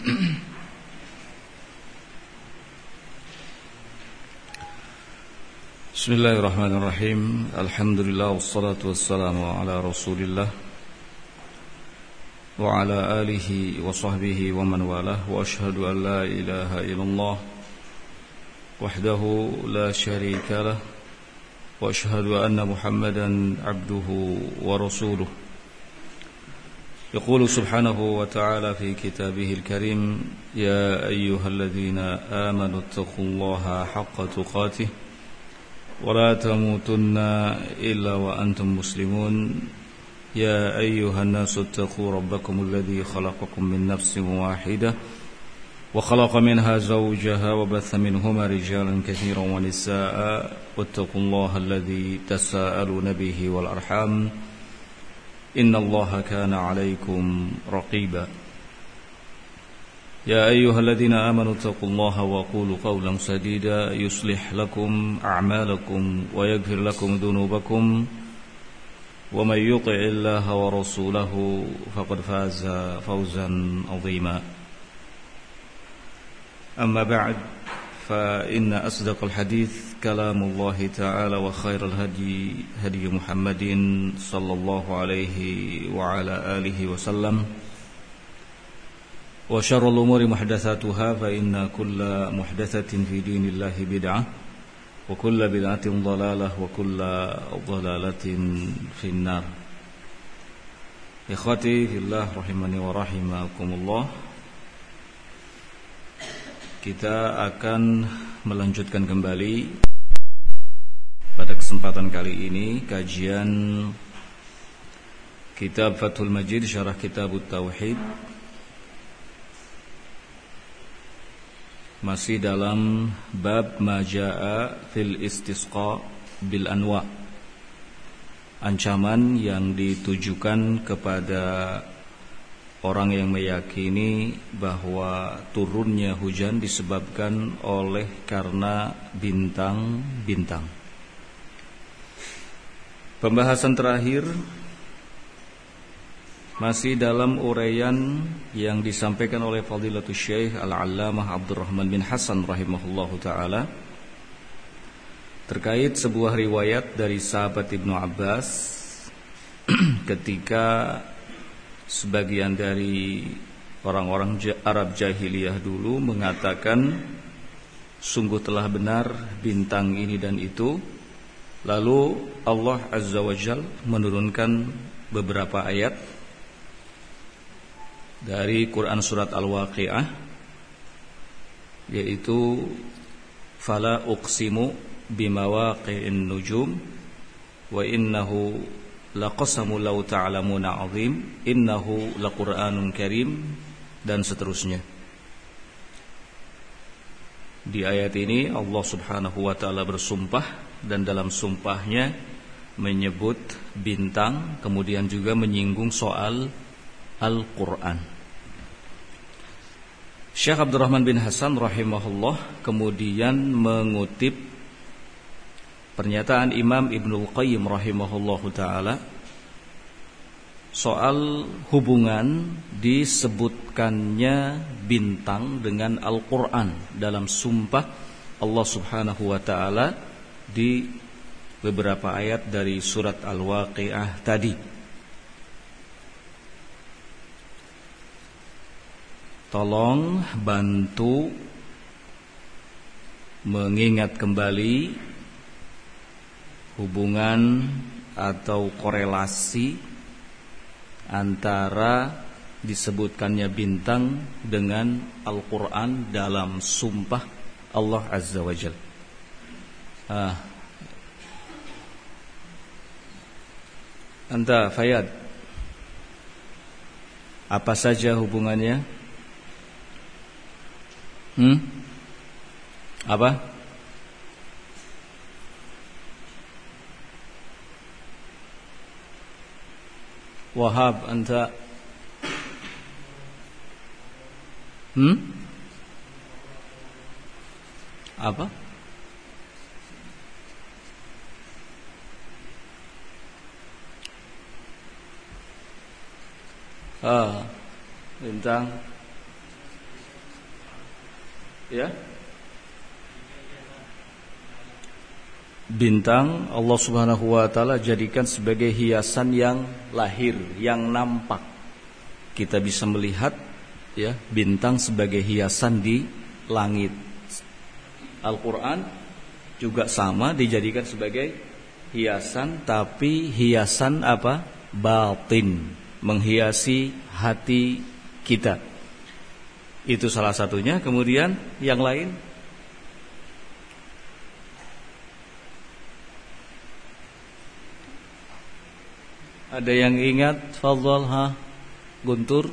Bismillahirrahmanirrahim. Alhamdulillah wassalatu wassalamu ala Rasulillah wa ala alihi wa sahbihi wa man walah wa ashhadu an la ilaha illallah wahdahu la syarika lah wa ashhadu anna Muhammadan abduhu wa rasuluh. Yaqulu subhanahu wa ta'ala fi kitabihil karim, ya ayyuhalladzina amanu taqullaha haqqa tuqatih wa la tamutunna illa wa antum muslimun. Ya ayyuhan nasu taqu rabbakumul ladzi khalaqakum min nafsin wahidah wa khalaqa minha zawjaha wa batha minhuma rijalan katsiran wa nisaa'a wattaqullaha alladzi tasaaluna bihi wal arham innallaha kana 'alaykum raqiba. Ya ayyuhalladzina amanu taqullaha wa qulu qawlan sadida yuslih lakum a'malakum wa yaghfir lakum dhunubakum wa may yuti'illaha wa rasulahu faqad faza fawzan 'azima. Amma ba'd, fa inna asdaqal hadits kalamullahi ta'ala wa khairal hadi hadi Muhammadin sallallahu alaihi wa ala alihi wa sallam. Wa syarrul umuri muhdatsatuha, fa inna kulla muhdatsatin fi dinillahi bid'ah wa kulla bid'atin dhalalah wa kulla dhalalatin finnar. Ikhwati fillah rahimani wa rahimakumullah. Kita akan melanjutkan kembali pada kesempatan kali ini kajian kitab Fathul Majid syarah Kitabut Tauhid. Masih dalam bab majaa fil istisqa bil anwa, ancaman yang ditujukan kepada orang yang meyakini bahwa turunnya hujan disebabkan oleh karena bintang-bintang. Pembahasan terakhir masih dalam uraian yang disampaikan oleh Fadilatul Syekh Al-Allamah Abdurrahman bin Hasan rahimahullahu ta'ala terkait sebuah riwayat dari sahabat Ibnu Abbas ketika sebagian dari orang-orang Arab jahiliyah dulu mengatakan sungguh telah benar bintang ini dan itu. Lalu Allah Azza wa Jalla menurunkan beberapa ayat dari Quran surat Al-Waqi'ah, yaitu fala uqsimu bimawaqi'in nujum wa innahu laqasamu law ta'lamuna 'azim innahu laqur'anun karim, dan seterusnya. Di ayat ini Allah Subhanahu wa taala bersumpah, dan dalam sumpahnya menyebut bintang, kemudian juga menyinggung soal Al-Quran. Syekh Abdurrahman bin Hasan rahimahullah kemudian mengutip pernyataan Imam Ibnul Qayyim rahimahullah ta'ala soal hubungan disebutkannya bintang dengan Al-Quran dalam sumpah Allah subhanahu wa ta'ala di beberapa ayat dari surat Al-Waqi'ah tadi. Tolong bantu mengingat kembali hubungan atau korelasi antara disebutkannya bintang dengan Al-Quran dalam sumpah Allah Azza wa Jalla. Anta Fayad, apa saja hubungannya? Apa? Wahab, anta apa? Bintang Ya. Bintang Allah Subhanahu wa taala jadikan sebagai hiasan yang lahir, yang nampak. Kita bisa melihat ya bintang sebagai hiasan di langit. Al-Qur'an juga sama dijadikan sebagai hiasan, tapi hiasan apa? Batin, menghiasi hati kita. Itu salah satunya. Kemudian yang lain, ada yang ingat? Fadhal, Guntur.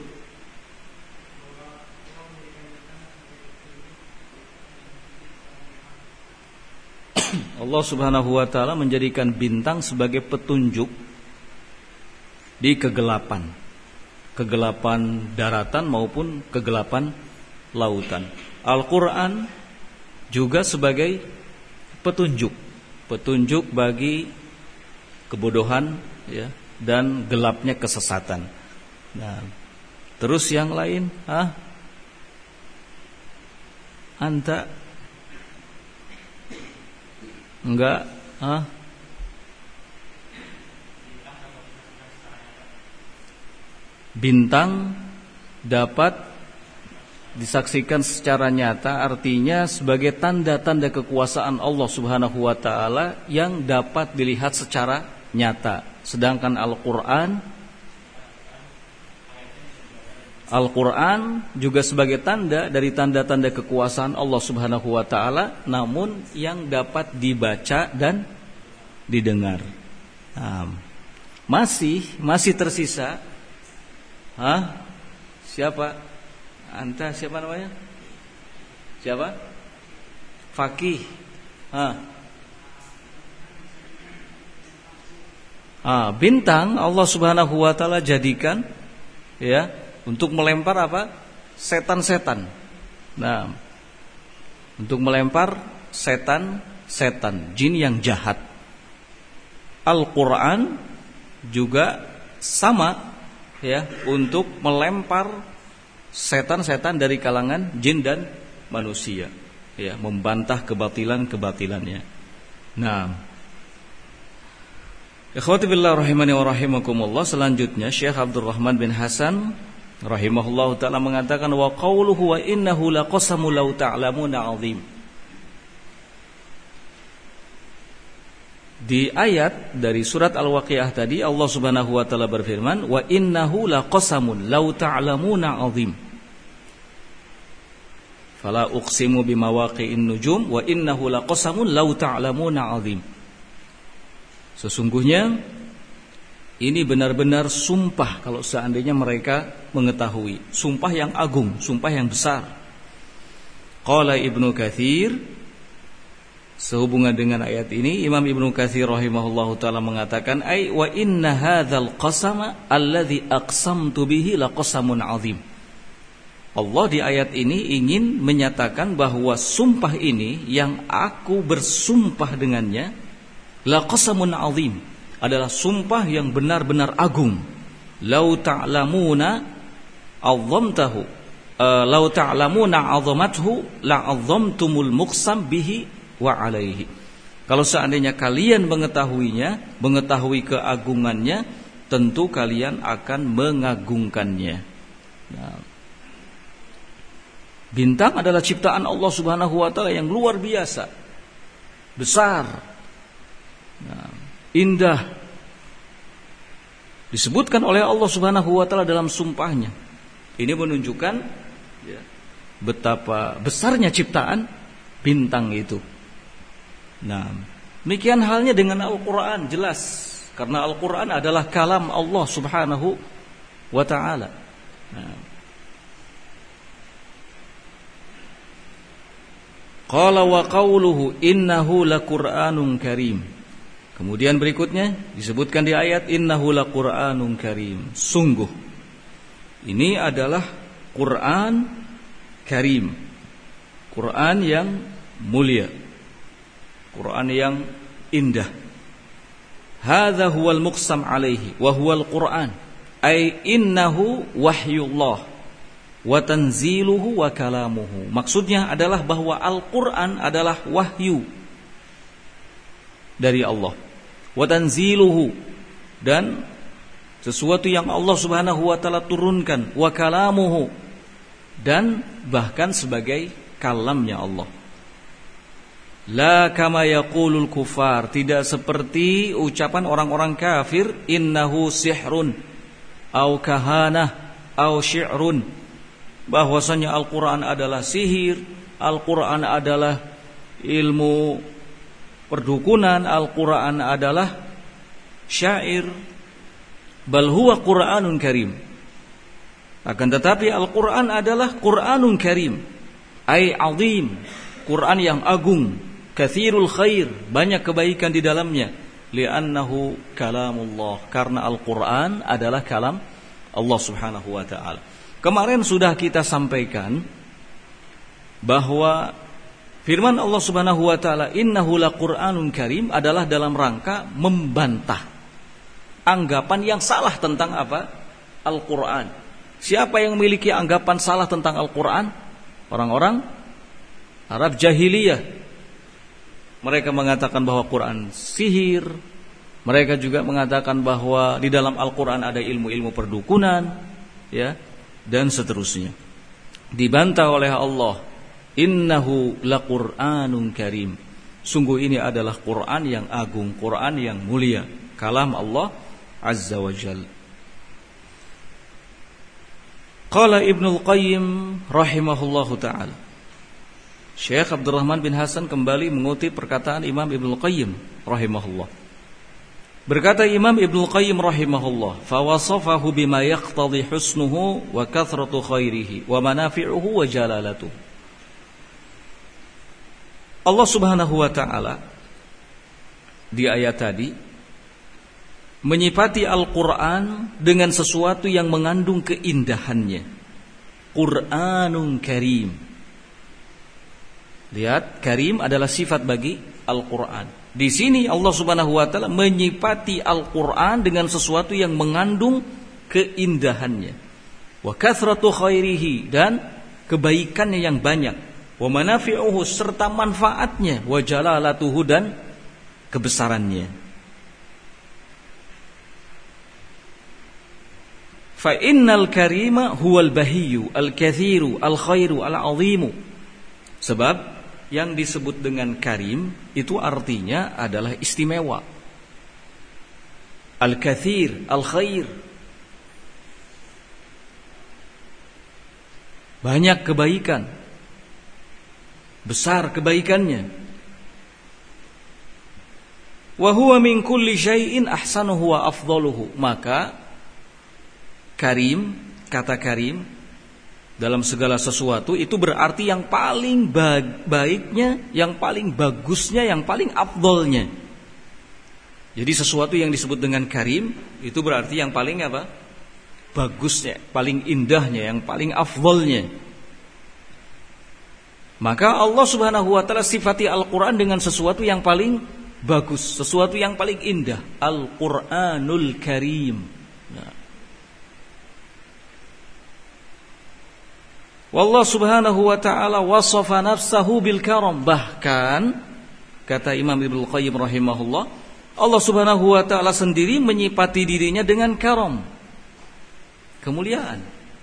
Allah Subhanahu wa taala menjadikan bintang sebagai petunjuk di kegelapan. Kegelapan daratan maupun kegelapan lautan. Al-Qur'an juga sebagai petunjuk. Petunjuk bagi kebodohan ya, dan gelapnya kesesatan. Nah, terus yang lain, Anta enggak, Bintang dapat disaksikan secara nyata, artinya sebagai tanda-tanda kekuasaan Allah Subhanahu wa taala yang dapat dilihat secara nyata. Sedangkan Al-Quran juga sebagai tanda dari tanda-tanda kekuasaan Allah Subhanahu wa taala, namun yang dapat dibaca dan didengar. Masih tersisa. Siapa? Anta siapa namanya? Siapa? Fakih. Bintang Allah Subhanahu wa taala jadikan ya untuk melempar apa? Setan-setan. Nah, untuk melempar setan-setan, jin yang jahat. Al-Qur'an juga sama ya, untuk melempar setan-setan dari kalangan jin dan manusia, ya, membantah kebatilan-kebatilannya. Nah, ikhwati billah rahimani wa rahimakumullah, selanjutnya Syekh Abdul Rahman bin Hasan rahimahullah ta'ala mengatakan, wa qawluhu wa innahu laqasamu law ta'lamuna 'azim. Di ayat dari surat Al-Waqiah tadi Allah Subhanahu wa taala berfirman, wa innahu laqasamun law ta'lamuna 'azim. Fala uqsimu bimawaqi'in nujum wa innahu laqasamun law ta'lamuna 'azim. Sesungguhnya ini benar-benar sumpah kalau seandainya mereka mengetahui. Sumpah yang agung, sumpah yang besar. Qala Ibnu Katsir, sehubungan dengan ayat ini Imam Ibnu Katsir rahimahullahu taala mengatakan, ai wa inna hadzal qasama alladzi aqsamtu bihi laqasamun 'azim. Allah di ayat ini ingin menyatakan bahwa sumpah ini yang aku bersumpah dengannya laqasamun 'azim, adalah sumpah yang benar-benar agung. Lau ta'lamuna 'azzamtahu, lau ta'lamuna 'azzamathu la'azzamtumul muqsam bihi wa 'alaihi. Kalau seandainya kalian mengetahuinya, mengetahui keagungannya, tentu kalian akan mengagungkannya. Nah, bintang adalah ciptaan Allah Subhanahu wa taala yang luar biasa, besar, indah, disebutkan oleh Allah Subhanahu wa taala dalam sumpahnya. Ini menunjukkan ya, betapa besarnya ciptaan bintang itu. Nah, demikian halnya dengan Al-Qur'an, jelas karena Al-Qur'an adalah kalam Allah Subhanahu wa taala. Nah, qala wa qawluhu innahu laqur'anun karim. Kemudian berikutnya disebutkan di ayat innahu laqur'anun karim. Sungguh ini adalah Quran karim, Quran yang mulia, Quran yang indah. Hadza huwal muqsam alaihi wa huwal Quran, ay innahu wahyullah. wa tanziluhu wa kalamuhu. Maksudnya adalah bahwa Al-Qur'an adalah wahyu dari Allah. Wa tanziluhu, dan sesuatu yang Allah Subhanahu wa taala turunkan, wa kalamuhu, dan bahkan sebagai kalamnya Allah. La kama yaqulul kufar, tidak seperti ucapan orang-orang kafir, innahu sihrun au kahanah au syi'run, bahwasanya Al-Qur'an adalah sihir, Al-Qur'an adalah ilmu perdukunan, Al-Qur'an adalah syair. Bal huwa Qur'anun karim, akan tetapi Al-Qur'an adalah Qur'anun karim, ay azim, Qur'an yang agung, katsirul khair, banyak kebaikan di dalamnya, li'annahu kalamullah, karena Al-Qur'an adalah kalam Allah Subhanahu wa taala. Kemarin sudah kita sampaikan bahwa firman Allah Subhanahu wa taala innahu laqur'anun karim adalah dalam rangka membantah anggapan yang salah tentang apa? Al-Qur'an. Siapa yang memiliki anggapan salah tentang Al-Qur'an? Orang-orang Arab jahiliyah. Mereka mengatakan bahwa Quran sihir. Mereka juga mengatakan bahwa di dalam Al-Qur'an ada ilmu-ilmu perdukunan, ya, dan seterusnya. Dibantah oleh Allah, innahu laqur'anun karim. Sungguh ini adalah Quran yang agung, Quran yang mulia, kalam Allah Azza wa Jalla. Qala Ibnu Al-Qayyim rahimahullahu taala. Syekh Abdurrahman bin Hasan kembali mengutip perkataan Imam Ibnu Al-Qayyim rahimahullah. Berkata Imam Ibnu Al-Qayyim rahimahullah, fa wasafahu bima yaqtadhi husnuhu wa kathratu khairihi wa manafi'uhu wa jalalatuhu. Allah Subhanahu wa taala di ayat tadi menyifati Al-Qur'an dengan sesuatu yang mengandung keindahannya. Qur'anun karim. Lihat, karim adalah sifat bagi Al-Qur'an. Di sini Allah Subhanahu wa taala menyifati Al-Qur'an dengan sesuatu yang mengandung keindahannya. Wa kathratu khairihi, dan kebaikannya yang banyak. Wa manafi'uhu, serta manfaatnya. Wa jalalatuhu, dan kebesarannya. Fa innal karima huwal bahiyyu al-kathiru al-khairu al-azimu. Sebab yang disebut dengan karim itu artinya adalah istimewa. Al-kathir, al-khair, banyak kebaikan, besar kebaikannya. Wa huwa min kulli syai'in ahsanuhu wa afdaluhu. Maka karim, kata karim dalam segala sesuatu itu berarti yang paling baiknya, yang paling bagusnya, yang paling afdolnya. Jadi sesuatu yang disebut dengan karim itu berarti yang paling apa? Bagusnya, paling indahnya, yang paling afdolnya. Maka Allah Subhanahu wa taala sifati Al-Qur'an dengan sesuatu yang paling bagus, sesuatu yang paling indah, Al-Qur'anul Karim. Wallah Subhanahu wa ta'ala wasafa nafsahu bil karam. Bahkan kata Imam Ibnu Qayyim rahimahullah, Allah Subhanahu wa ta'ala sendiri menyifati dirinya dengan karam, kemuliaan.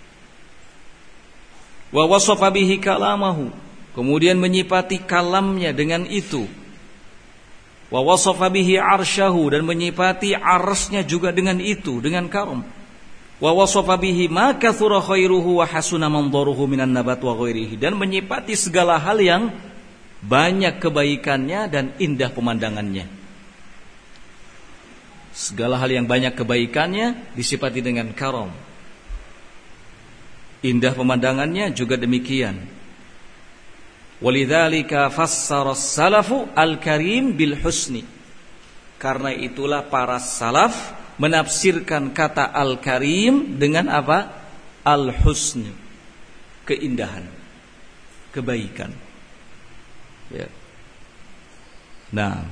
Wa wasafa bihi kalamahu, kemudian menyifati kalamnya dengan itu. Wa wasafa bihi arsyahu, dan menyifati arsy-Nya juga dengan itu, dengan karam. Wa wasafa bihi ma kathura khairuhu wa hasuna manzaruhu minan nabat wa ghairihi, dan menyifati segala hal yang banyak kebaikannya dan indah pemandangannya. Segala hal yang banyak kebaikannya disifati dengan karam. Indah pemandangannya juga demikian. Walidzalika fassara as-salafu al-karim bil husni. Karena itulah para salaf menafsirkan kata Al-Karim dengan apa? Al-Husn, keindahan, kebaikan. Ya. Nah,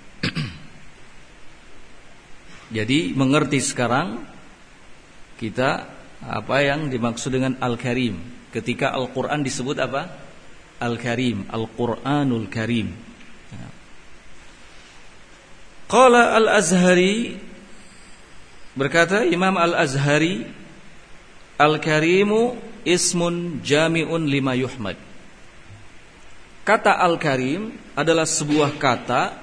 jadi mengerti sekarang kita apa yang dimaksud dengan Al-Karim. ketika Al-Quran disebut apa? Al-Karim, Al-Quranul Karim. Qala Al-Azhari, berkata Imam Al-Azhari, Al-Karimu ismun jami'un lima yuhmad. Kata Al-Karim adalah sebuah kata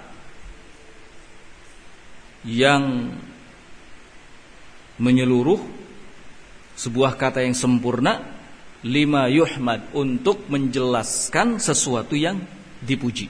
yang menyeluruh, sebuah kata yang sempurna, lima yuhmad, untuk menjelaskan sesuatu yang dipuji.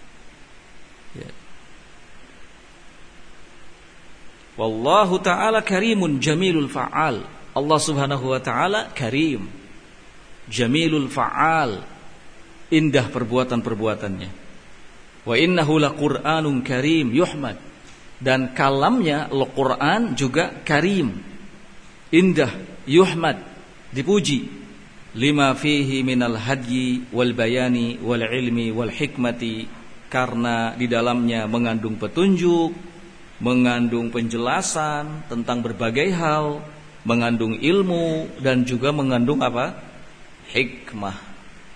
Wallahu ta'ala karimun jamilul fa'al. Allah subhanahu wa ta'ala karim, jamilul fa'al, indah perbuatan-perbuatannya. Wa innahu laqur'anun karim yuhmad, dan kalamnya Al-Quran juga karim, indah, yuhmad, dipuji. Lima fihi minal hadyi wal bayani wal ilmi wal hikmati, karena di dalamnya mengandung petunjuk, mengandung penjelasan tentang berbagai hal, mengandung ilmu, dan juga mengandung apa? Hikmah.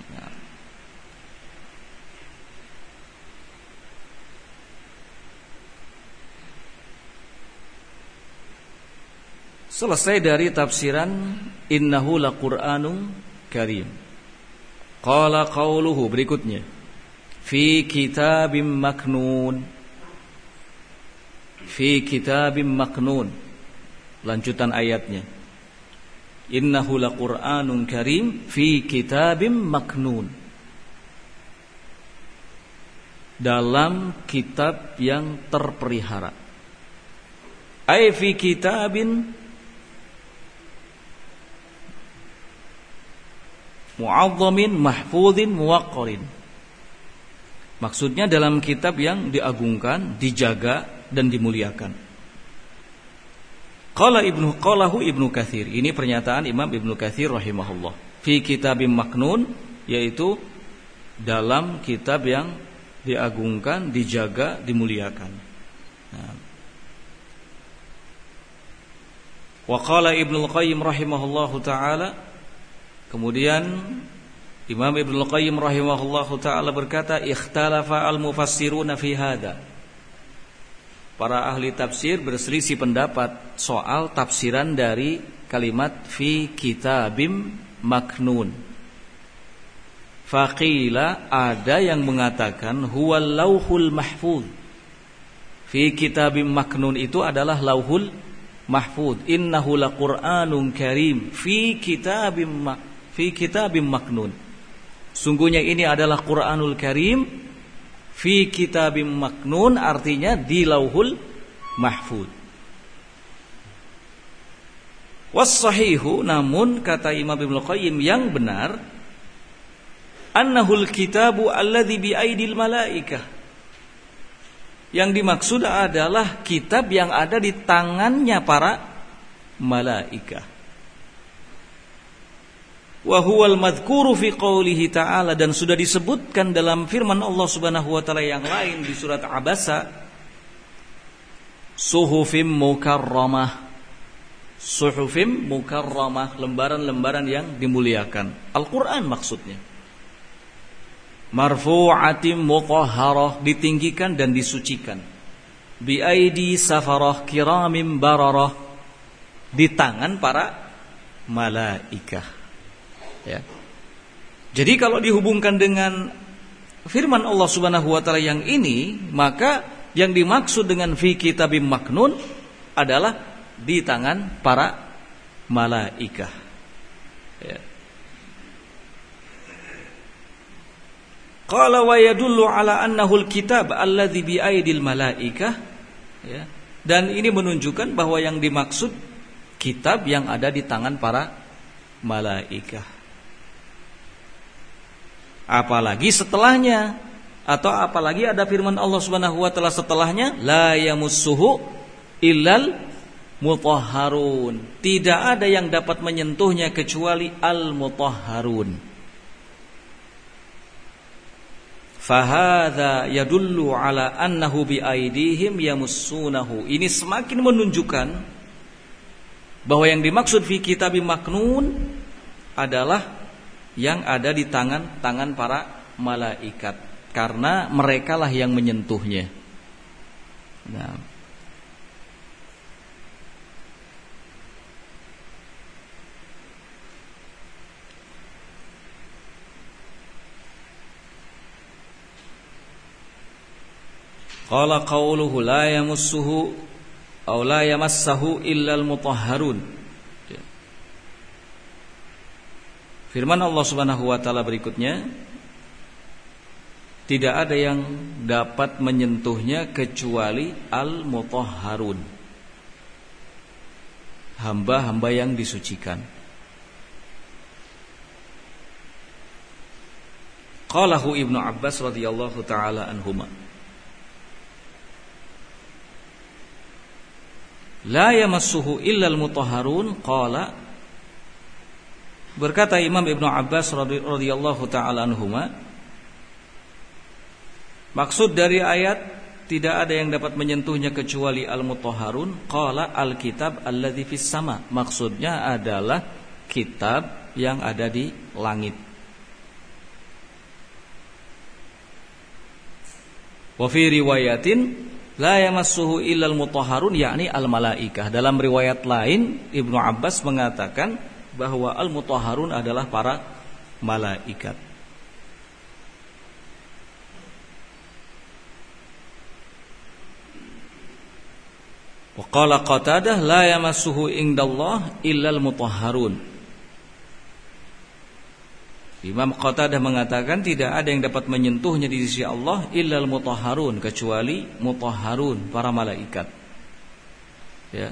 Selesai dari tafsiran innahu laqur'anun karim. Qala qauluhu, berikutnya, fi kitabim maknun. Fi kitabim maknun, lanjutan ayatnya. Innahu laqur'anun karim fi kitabim maknun, dalam kitab yang terpelihara. Ai fi kitabin mu'azzamin mahfudhin muwaqqarin. Maksudnya dalam kitab yang diagungkan, dijaga dan dimuliakan. Qalahu Ibnu Katsir. Ini pernyataan Imam Ibnu Katsir rahimahullah. Fi kitabim maknun, yaitu dalam kitab yang diagungkan, dijaga, dimuliakan. Nah. Wa qala Ibnu Qayyim rahimahullahu taala, kemudian Imam Ibnu Qayyim rahimahullahu taala berkata, ikhtalafa al-mufassiruna fi hadza. Para ahli tafsir berselisih pendapat soal tafsiran dari kalimat fi kitabim maknun. Faqila, ada yang mengatakan huwal lauhul mahfuz. Fi kitabim maknun itu adalah lauhul mahfuz. Innahu laqur'anun karim fi kitabim maknun. Sungguhnya ini adalah Qur'anul Karim fi kitabim maknun, artinya di lauhul mahfuz. Was-sahihu, namun kata Imam Ibnu Qayyim yang benar, annahul kitabu alladzi bi aidil malaikah. Yang dimaksud adalah kitab yang ada di tangannya para malaikah. Wa huwal madhkuru fi qoulihi ta'ala, dan sudah disebutkan dalam firman Allah Subhanahu wa taala yang lain di surat Abasa, suhufim mukarramah. Suhufim mukarramah, lembaran-lembaran yang dimuliakan. Al-Qur'an maksudnya. Marfu'atim mutahharah, ditinggikan dan disucikan. Bi aidi safarah kiramim bararah, di tangan para malaikah. Ya. Jadi kalau dihubungkan dengan firman Allah Subhanahu wa taala yang ini, maka yang dimaksud dengan fi kitabim maknun adalah di tangan para malaikah. Ya. Qala wa yadullu ala annahu al-kitab alladzi bi aidil malaikah. Ya. Dan ini menunjukkan bahwa yang dimaksud kitab yang ada di tangan para malaikah. Apalagi setelahnya, atau apalagi ada firman Allah Subhanahu wa taala setelahnya, la yamussuhu illal mutahharun. Tidak ada yang dapat menyentuhnya kecuali al-mutahharun. Fahadha yadullu ala annahu bi aidihim yamussunahu. Ini semakin menunjukkan bahwa yang dimaksud fi kitabim maknun adalah yang ada di tangan para malaikat, karena merekalah yang menyentuhnya. Nah, qala qauluhu la yamassuhu aw la yamassahu illa al-mutahharun. Firman Allah Subhanahu wa taala berikutnya, tidak ada yang dapat menyentuhnya kecuali al-mutahharun, hamba-hamba yang disucikan. Qalahu Ibnu Abbas radhiyallahu taala anhuma, la yamassuhu illa al-mutahharun. Qala, berkata Imam Ibnu Abbas radhiyallahu taala anhuma, maksud dari ayat tidak ada yang dapat menyentuhnya kecuali al-mutahharun, qala al-kitab alladzi fis sama, maksudnya adalah kitab yang ada di langit. Wa fi riwayatin la yamassuhu illal mutahharun, yakni al-malaikah. Dalam riwayat lain Ibnu Abbas mengatakan bahwa al-mutahharun adalah para malaikat. Wa qala Qatadah la yamassuhu indallah illal mutahharun. Imam Qatadah mengatakan tidak ada yang dapat menyentuhnya di sisi Allah illal mutahharun, kecuali mutahharun, para malaikat. Ya.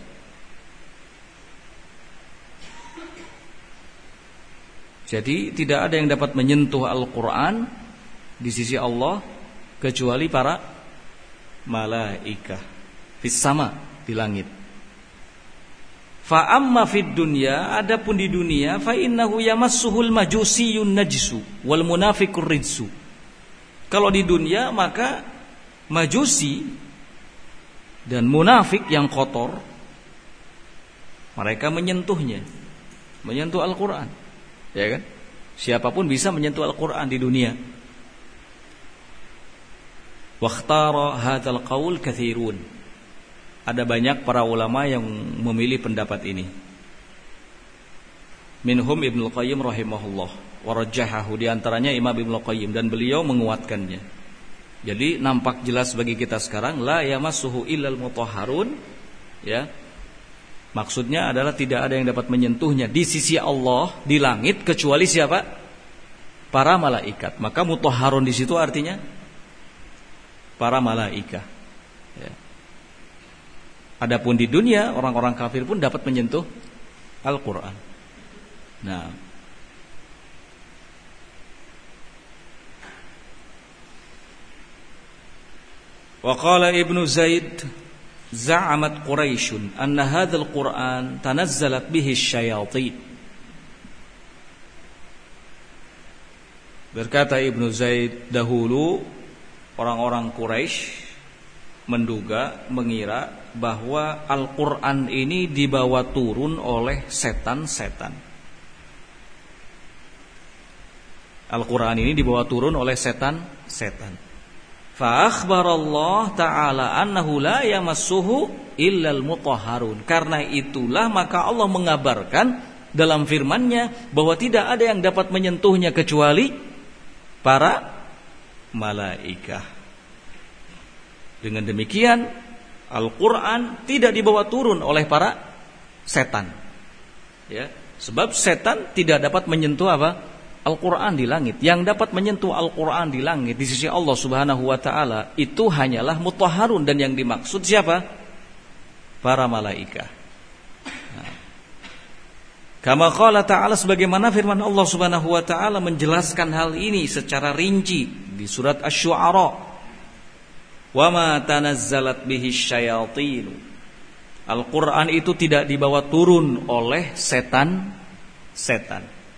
Jadi tidak ada yang dapat menyentuh Al-Quran di sisi Allah kecuali para malaikat fis sama, di langit. Fa amma fid dunya, adapun di dunia, fa innahu yamassuhul majusiyyun najsu wal munafiqur rijsu. Kalau di dunia maka majusi dan munafik yang kotor mereka menyentuhnya, menyentuh Al-Qur'an. Ya kan? Siapapun bisa menyentuh Al-Qur'an di dunia. Wakhtara hadzal qaul katsirun. Ada banyak para ulama yang memilih pendapat ini. Minhum Ibnu Qayyim rahimahullah wa rajjahahu, di antaranya Imam Ibnu Qayyim, dan beliau menguatkannya. Jadi nampak jelas bagi kita sekarang la yamassuhu illal mutahharun, ya. Maksudnya adalah tidak ada yang dapat menyentuhnya di sisi Allah di langit kecuali siapa? Para malaikat. Maka mutahharun di situ artinya para malaikat. Ya. Adapun di dunia orang-orang kafir pun dapat menyentuh Al-Quran. Nah, wa qala Ibnu Zaid za'amat Quraisyun anna hadzal Qur'an tanazzalat bihi asyayatin. Berkata Ibnu Zaid, dahulu orang-orang Quraisy mengira bahwa Al-Quran ini dibawa turun oleh setan-setan. Al-Quran ini dibawa turun oleh setan-setan. Fa akhbarallah ta'ala annahu la yamassuhu illal mutahharun. Karena itulah maka Allah mengabarkan dalam firman-Nya bahwa tidak ada yang dapat menyentuhnya kecuali para malaikat. Dengan demikian Al-Quran tidak dibawa turun oleh para setan, ya, sebab setan tidak dapat menyentuh apa? Al-Quran di langit. Yang dapat menyentuh Al-Quran di langit di sisi Allah Subhanahu wa ta'ala itu hanyalah mutahharun, dan yang dimaksud siapa? Para malaikat. Nah, kama qala ta'ala, sebagaimana firman Allah Subhanahu wa ta'ala menjelaskan hal ini secara rinci di surat Asy-Syu'ara. Wa ma tanazzalat bihi syayatin. Al-Quran itu tidak dibawa turun oleh setan-setan.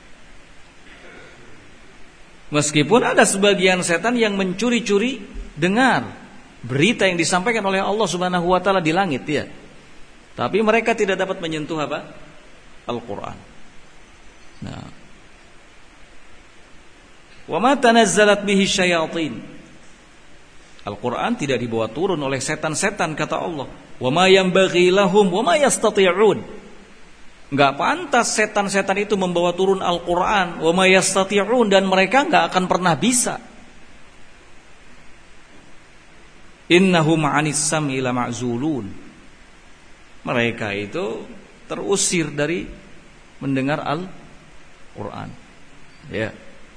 Meskipun ada sebagian setan yang mencuri-curi dengar berita yang disampaikan oleh Allah Subhanahu wa taala di langit, ya. Tapi mereka tidak dapat menyentuh apa? Al-Quran. Nah, Wa ma tanazzalat bihi syayatin. Al-Quran tidak dibawa turun oleh setan-setan, kata Allah. Wa ma yanbaghi lahum wa ma yastati'un. Enggak pantas setan-setan itu membawa turun Al-Quran. Wa ma yastati'un, dan mereka enggak akan pernah bisa. Innahum 'anis sam'i lama'zulun. Mereka itu terusir dari mendengar Al-Quran. Ya.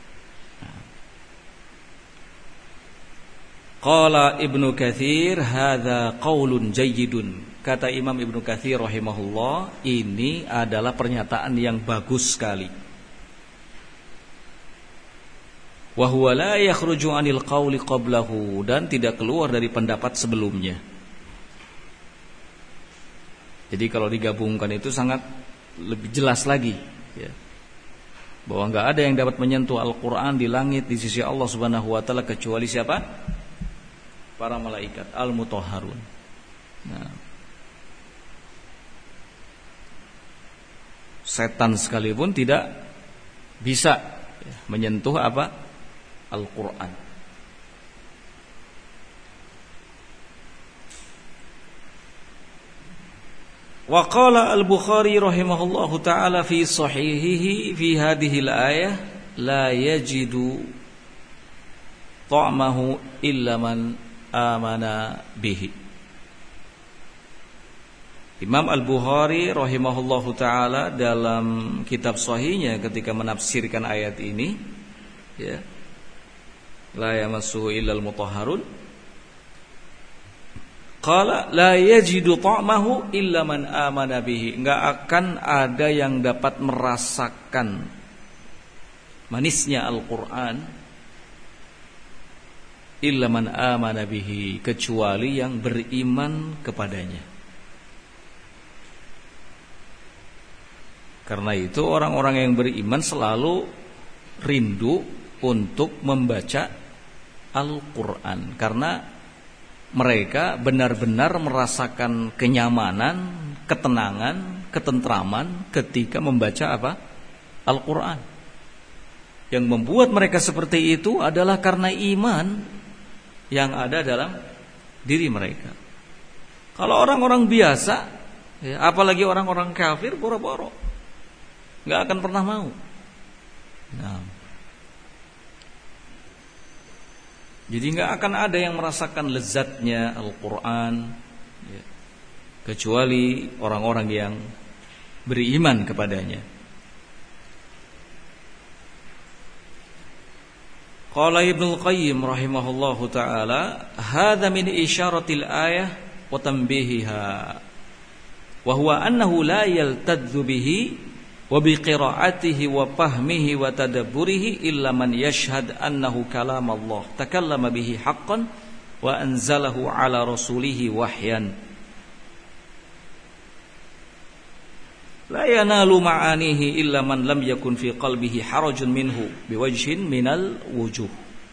Qala Ibnu Katsir hadza qaulun jayyidun. Kata Imam Ibnu Katsir rahimahullah, ini adalah pernyataan yang bagus sekali. Wa huwa la yakhruju 'anil qauli qablahu, dan tidak keluar dari pendapat sebelumnya. Jadi kalau digabungkan itu sangat lebih jelas lagi, ya, bahwa enggak ada yang dapat menyentuh Al-Quran di langit di sisi Allah Subhanahu wa taala kecuali siapa? Para malaikat al-mutahharun. Nah, setan sekalipun tidak bisa menyentuh apa? Al-Quran. Wa qala al-Bukhari rahimahullahu ta'ala fi sahihihi fi hadhihi al-ayah la yajidu ta'mahu illa man amana bihi. Imam Al-Bukhari rahimahullahu ta'ala dalam kitab sahihnya ketika menafsirkan ayat ini, ya, la yamassuhu illal mutahharun, qala la yajidu ta'mahu illa man amana bihi. Enggak akan ada yang dapat merasakan manisnya Al-Quran illa man amana bihi, kecuali yang beriman kepadanya. Karena itu orang-orang yang beriman selalu rindu untuk membaca Al-Quran, karena mereka benar-benar merasakan kenyamanan, ketenangan, ketentraman ketika membaca apa? Al-Quran. Yang membuat mereka seperti itu adalah karena iman yang ada dalam diri mereka. Kalau orang-orang biasa, ya, apalagi orang-orang kafir, boro-boro nggak akan pernah mau. Nah, jadi nggak akan ada yang merasakan lezatnya Al-Quran, ya, kecuali orang-orang yang beriman kepadanya. Qala Ibnu Qayyim rahimahullahu ta'ala, hadza min isyaratil ayah wa tanbihiha, wa huwa annahu la yaltadzu bihi wa biqira'atihi wa fahmihi wa tadabburihi illa man yashhad annahu kalam Allah takallama bihi haqqan wa anzalahu ala rasulihi wahyan la yanalu ma'anihi illa man lam yakun fi qalbihi harajun minhu biwajhin minal wujuh.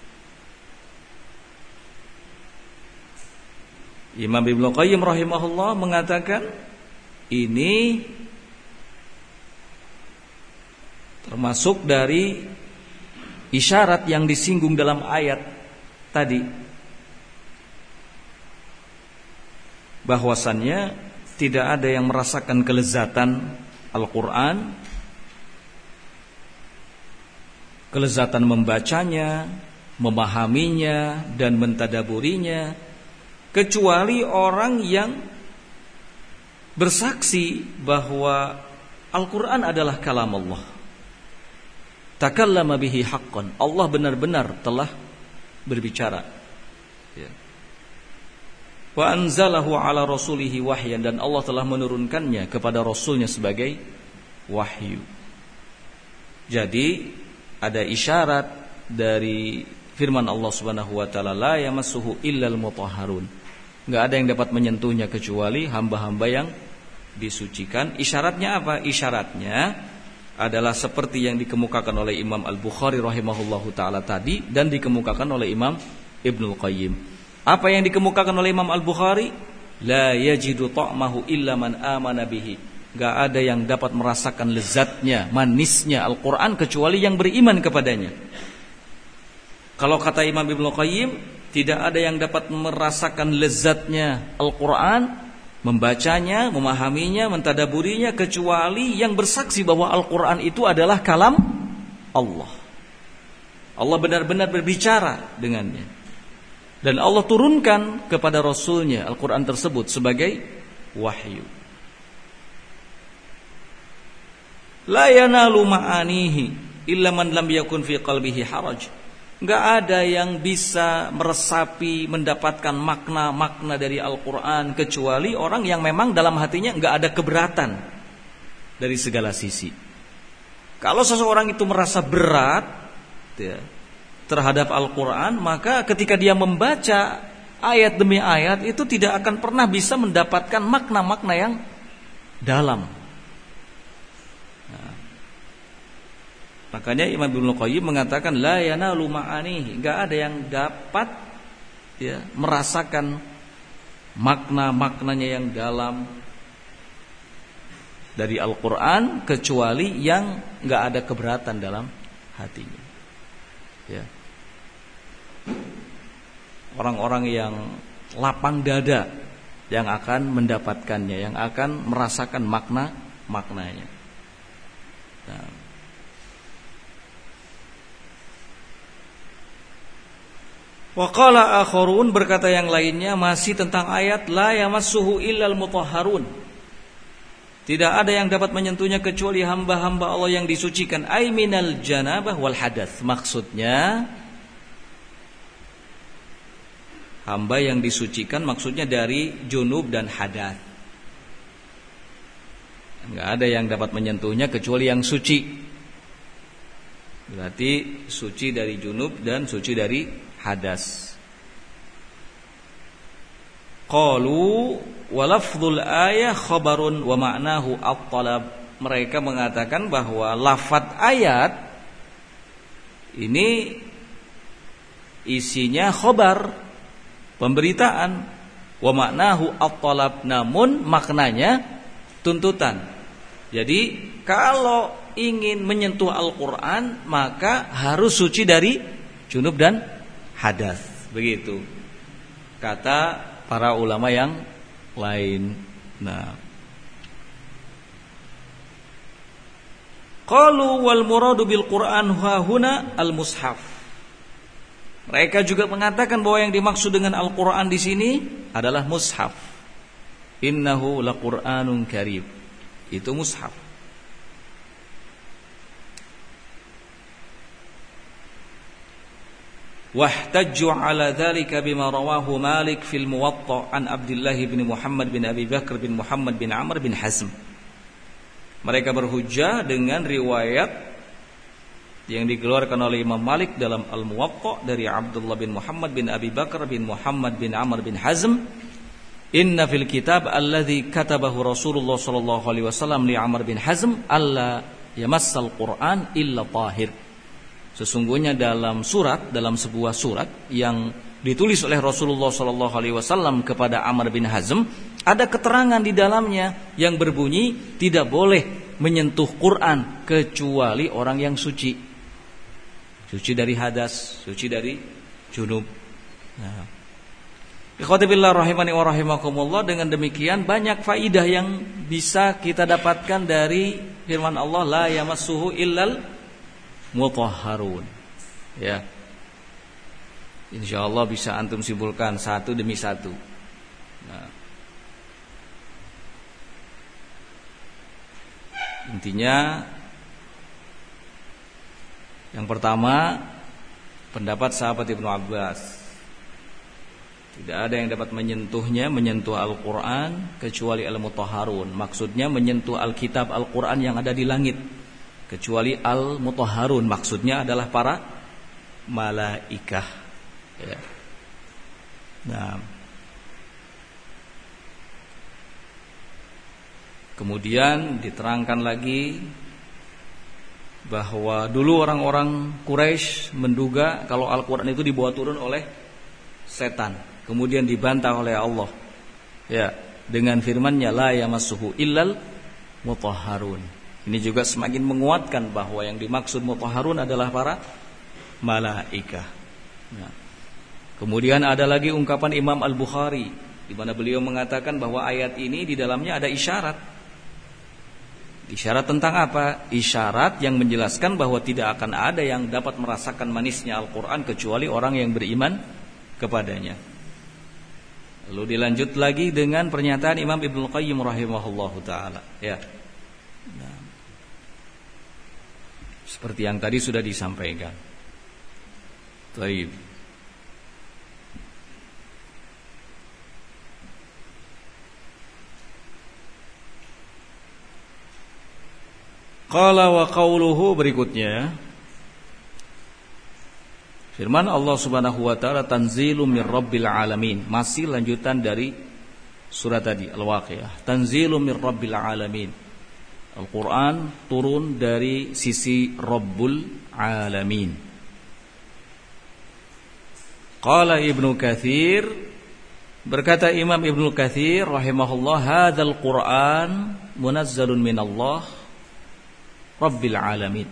Imam Ibnu Qayyim rahimahullah mengatakan ini termasuk dari isyarat yang disinggung dalam ayat tadi, bahwasannya tidak ada yang merasakan kelezatan Al-Quran, kelezatan membacanya, memahaminya, dan mentadaburinya, kecuali orang yang bersaksi bahwa Al-Quran adalah kalam Allah, takallama bihi haqqan, Allah benar-benar telah berbicara, ya. Wa anzalahu ala rasulihi wahyan, dan Allah telah menurunkannya kepada rasulnya sebagai wahyu. Jadi ada isyarat dari firman Allah Subhanahu wa taala, la yamassuhu illal mutahharun. Enggak ada yang dapat menyentuhnya kecuali hamba-hamba yang disucikan. Isyaratnya apa? Isyaratnya adalah seperti yang dikemukakan oleh Imam Al-Bukhari rahimahullahu ta'ala tadi, dan dikemukakan oleh Imam Ibnu Qayyim. Apa yang dikemukakan oleh Imam Al-Bukhari? La yajidu ta'mahu illa man amana bihi. Gak ada yang dapat merasakan lezatnya, manisnya Al-Quran kecuali yang beriman kepadanya. Kalau kata Imam Ibnu Qayyim, tidak ada yang dapat merasakan lezatnya Al-Quran, membacanya, memahaminya, mentadaburinya, kecuali yang bersaksi bahwa Al-Quran itu adalah kalam Allah. Allah benar-benar berbicara dengannya. Dan Allah turunkan kepada Rasulnya Al-Quran tersebut sebagai wahyu. La yanalu ma'anihi illa man lam yakun fi qalbihi haraj. Enggak ada yang bisa meresapi, mendapatkan makna-makna dari Al-Quran kecuali orang yang memang dalam hatinya enggak ada keberatan dari segala sisi. Kalau seseorang itu merasa berat terhadap Al-Quran, maka ketika dia membaca ayat demi ayat itu tidak akan pernah bisa mendapatkan makna-makna yang dalam. Makanya Imam Ibnu Qayyim mengatakan la yanalu ma'anihi, enggak ada yang dapat merasakan makna-maknanya yang dalam dari Al-Qur'an kecuali yang enggak ada keberatan dalam hatinya. Ya. Orang-orang yang lapang dada yang akan mendapatkannya, yang akan merasakan maknanya. Nah, wa qala akharun, berkata yang lainnya masih tentang ayat la yamassuhu illal mutahharun. Tidak ada yang dapat menyentuhnya kecuali hamba-hamba Allah yang disucikan, ay minal janabah wal hadath. Maksudnya hamba yang disucikan maksudnya dari junub dan hadath. Enggak ada yang dapat menyentuhnya kecuali yang suci. Berarti suci dari junub dan suci dari hadas. Qalu wa lafdzul ayah khabarun wa ma'nahu at-talab. Mereka mengatakan bahwa lafaz ayat ini isinya khabar, pemberitaan, wa ma'nahu at-talab, namun maknanya tuntutan. Jadi kalau ingin menyentuh Al-Qur'an maka harus suci dari junub dan hadas, begitu kata para ulama yang lain. Nah, qalu wal muradu bil Qur'an huna al mushaf. Mereka juga mengatakan bahwa yang dimaksud dengan Al-Qur'an di sini adalah mushaf. Innahu laqur'anun karim. Itu mushaf. Wahtajju ala dzalika bima rawahu Malik fil Muwatta an Abdullah bin Muhammad bin Abi Bakr bin Muhammad bin Amr bin Hazm. Mereka berhujjah dengan riwayat yang dikeluarkan oleh Imam Malik dalam Al-Muwatta dari Abdullah bin Muhammad bin Abi Bakr bin Muhammad bin Amr bin Hazm, inna fil kitab alladzi katabahu Rasulullah sallallahu alaihi wasallam li Amr bin Hazm alla yamassal Qur'an illa tahir. Sesungguhnya dalam sebuah surat yang ditulis oleh Rasulullah sallallahu alaihi wasallam kepada Amr bin Hazm, ada keterangan di dalamnya yang berbunyi tidak boleh menyentuh Quran kecuali orang yang suci. Suci dari hadas, suci dari junub. Nah, ikhwati billah rahimani wa rahimakumullah, dengan demikian banyak faidah yang bisa kita dapatkan dari firman Allah la yamassuhu illal mutahharun. Ya, insyaallah bisa antum simpulkan satu demi satu. Nah, intinya yang pertama pendapat sahabat Ibnu Abbas, tidak ada yang dapat menyentuh Al-Quran kecuali al-mutahharun. Maksudnya menyentuh Alkitab Al-Quran yang ada di langit kecuali al-mutahharun, maksudnya adalah para malaikah. Ya. Nah, kemudian diterangkan lagi bahwa dulu orang-orang Quraisy menduga kalau Al-Quran itu dibawa turun oleh setan, kemudian dibantah oleh Allah. Ya, dengan firman-Nya la yamassuhu illal mutahharun. Ini juga semakin menguatkan bahwa yang dimaksud mutahharun adalah para malaikah. Nah, kemudian ada lagi ungkapan Imam Al-Bukhari di mana beliau mengatakan bahwa ayat ini di dalamnya ada isyarat. Isyarat tentang apa? Isyarat yang menjelaskan bahwa tidak akan ada yang dapat merasakan manisnya Al-Quran kecuali orang yang beriman kepadanya. Lalu dilanjut lagi dengan pernyataan Imam Ibnu Qayyim rahimahullahu taala, ya. Nah, seperti yang tadi sudah disampaikan. Baik. Qala wa qawluhu, berikutnya firman Allah Subhanahu wa taala, tanzilum mir rabbil alamin, masih lanjutan dari surat tadi Al-Waqiah. Tanzilum mir rabbil alamin, Al-Quran turun dari sisi Rabbul Alamin. Qala Ibnu Katsir, berkata Imam Ibnu Katsir rahimahullah, hadzal Quran munazzalun minallah Rabbil Alamin.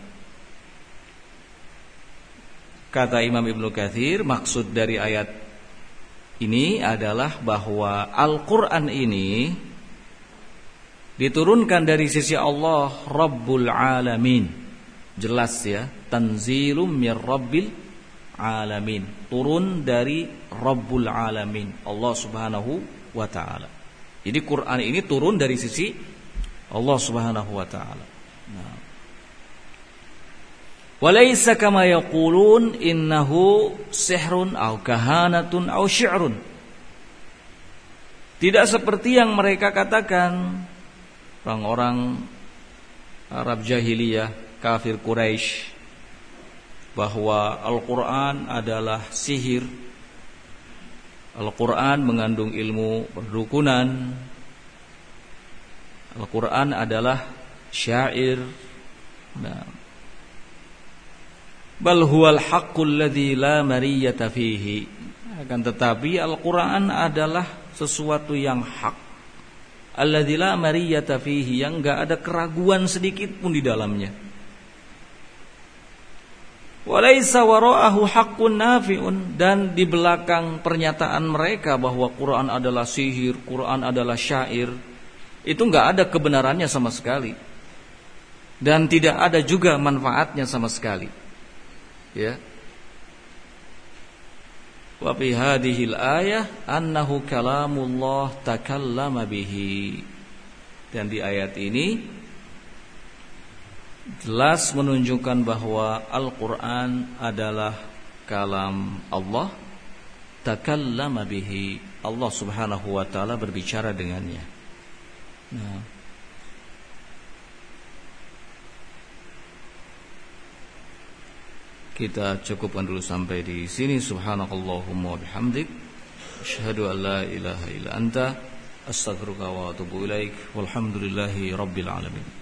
Kata Imam Ibnu Katsir, maksud dari ayat ini adalah bahwa Al-Quran ini diturunkan dari sisi Allah Rabbul Alamin. Jelas ya, tanzilum mir Rabbil Alamin, turun dari Rabbul Alamin, Allah Subhanahu wa ta'ala. Jadi Quran ini turun dari sisi Allah Subhanahu wa ta'ala. Nah, walaysa kama yaqulun innahu sihrun aw kahanatun aw syi'run. Tidak seperti yang mereka katakan orang-orang Arab jahiliyah, kafir Quraisy, bahwa Al-Quran adalah sihir, Al-Quran mengandung ilmu perdukunan, Al-Quran adalah syair. Nah, bal huwal haqqul ladzi la mariyata fihi, akan tetapi Al-Quran adalah sesuatu yang hak, alladzi la mariyata fihi, yang enggak ada keraguan sedikit pun di dalamnya. Walaysa wara'ahu haqqun nafi'un, dan di belakang pernyataan mereka bahwa Quran adalah sihir, Quran adalah syair, itu enggak ada kebenarannya sama sekali, dan tidak ada juga manfaatnya sama sekali. Ya. Wa fi hadhil ayah annahu kalamullah takallama bihi. Dan di ayat ini jelas menunjukkan bahwa Al-Quran adalah kalam Allah, takallama bihi, Allah Subhanahu wa ta'ala berbicara dengannya. Nah, kita cukupkan dulu sampai di sini. Subhanakallahumma wa bihamdik, asyhadu an la ilaha illa anta, astaghfiruka wa atubu ilaik. Walhamdulillahi rabbil alamin.